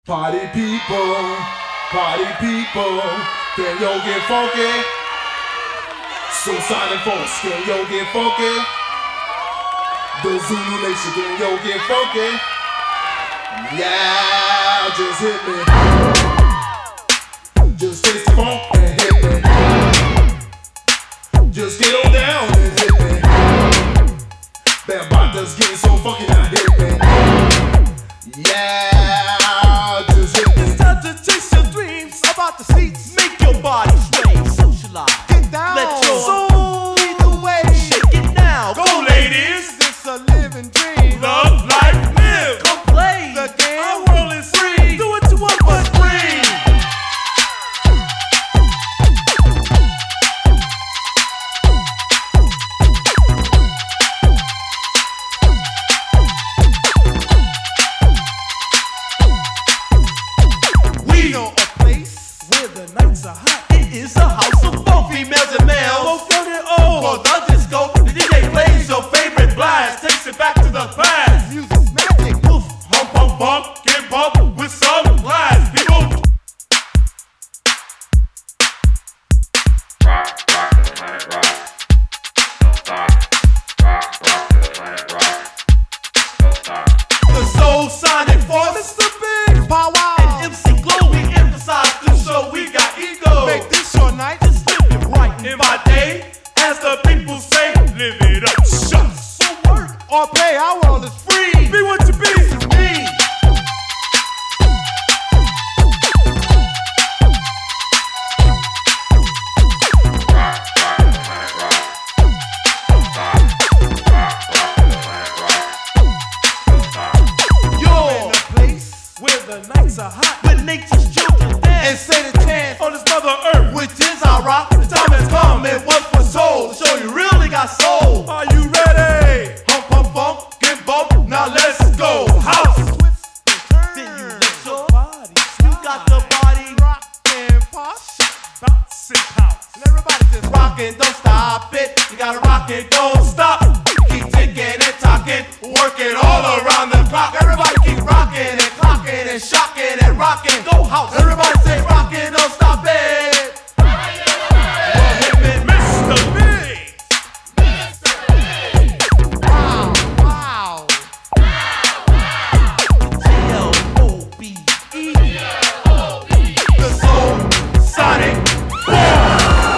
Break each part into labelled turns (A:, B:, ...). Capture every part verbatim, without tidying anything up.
A: Party people, party people, can yo get funky? Soulsonic Force, can yo get funky? The Zulu Nation, can yo get funky? Yeah, just hit me. Just taste the funk and hit me. Just get on down and hit me. That body's getting so funky now, hit me. Yeah, just hit me.
B: It's time to chase your dreams about the seats. Make your body sway, socialize. Get down, let your soul lead the way. Shake it now, go, go ladies. It's a living dream. Love, life, live. Come play the game. Our world is free. Do what you want, but free. We know a place where the nights are hot. It is a house of both females and males. Both young and old. For the disco, the D J plays your favorite blast. Takes it back to the past. Music's magic. Woof, hump, hump, bump, get bumped with some blast. People.
C: Rock, rock to the planet rock. Don't stop. Rock, rock to the planet rock. Don't stop.
B: The Soulsonic Force. Mister Big Power. And M C Glow, we emphasize the show. We got ego. Make this your night. Just live it right. In my day, as the people say, live it up. Shut. So work or play, our world is free. Be what you be. This is me.
C: Rock, rock to the planet rock. Don't stop. Rock, rock to the planet rock. Don't stop.
B: You're in a place where the nights are hot, where nature's children dance and say the chant on this mother earth, which is our rock. The time has come and what for soul to show you really got soul. Are you ready? Hump, hump, bump, get bumped. Now let's go. House. Then you let your body. You got the body rockin', pop, bounce and pounce. And everybody just rockin', don't stop it. You gotta rock it, don't stop. Keep ticking and talking, working all around the clock. Everybody keep rocking and clocking and shocking and rocking. Go house. Everybody say rockin', don't stop it. Well, him and Mister Big. Wow, wow. G L O B E. The Soulsonic Force.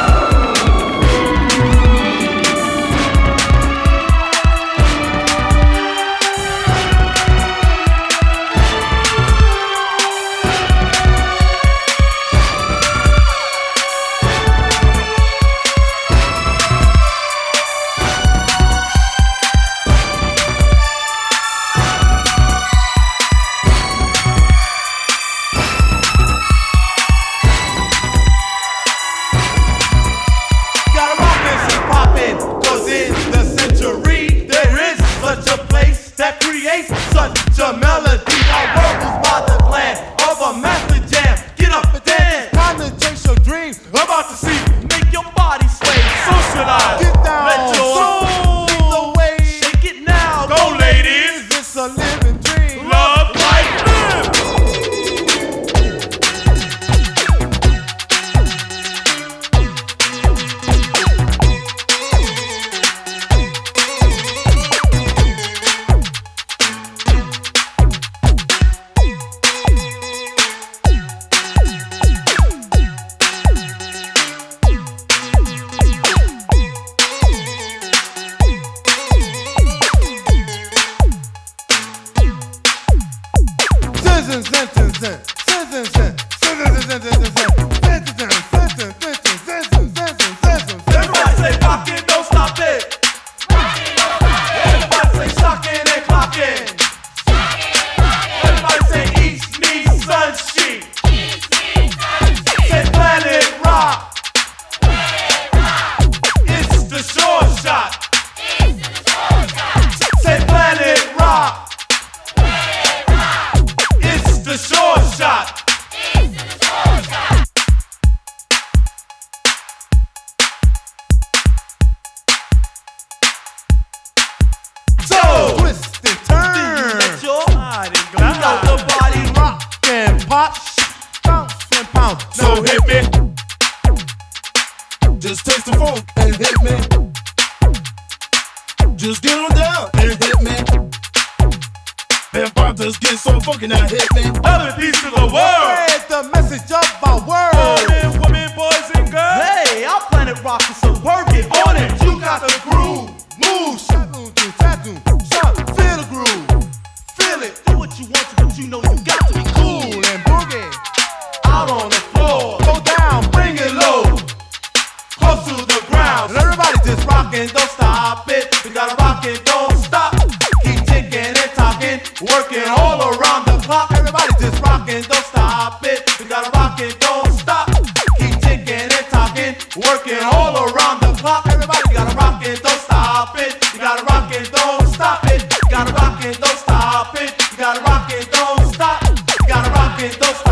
B: Gotta rock this and poppin', 'cause in the century there is such a place that creates such a melody. Our world was by the plan of a master jam. Get up and dance. Time to chase your dreams. About to see. Make your body sway. Socialize. Get down. Let your soul lead the way. Shake it now. Go, ladies. It's a living dream. Love, life, live. Everybody say rockin', don't stop it. Everybody say shockin' and clockin'. Everybody say East meets Sunsheet. Say Planet Rock. It's the short shot. Say Planet Rock. It's the short shot. sound. So hit me.
A: Just taste the funk and hit me. Just get on down and hit me. Bam pop just get so funky now hit me.
B: Love and peace to the world.
D: Spread the message of my word.
B: All men, women, boys, and girls.
D: Hey, our planet rock is so work it on it.
B: You got the groove.
D: Move, shadoon, do, shadoon, shut, feel the groove, feel it. Do what you want to, but you know you got to be cool and boogie.
B: Out on the floor.
D: Go down, bring it low,
B: Close to the ground.
D: and everybody just rockin', don't stop it. We gotta rock it, don't stop. Keep ticking and talking, working all around the clock. Everybody just rockin', don't stop it. We gotta rock it, don't stop. Keep ticking and talking, working all around the clock. Everybody gotta rock it, don't stop it. You gotta rock it, don't stop it. You gotta rock it, don't stop it. You gotta rock it, don't stop. You gotta rock it, don't stop.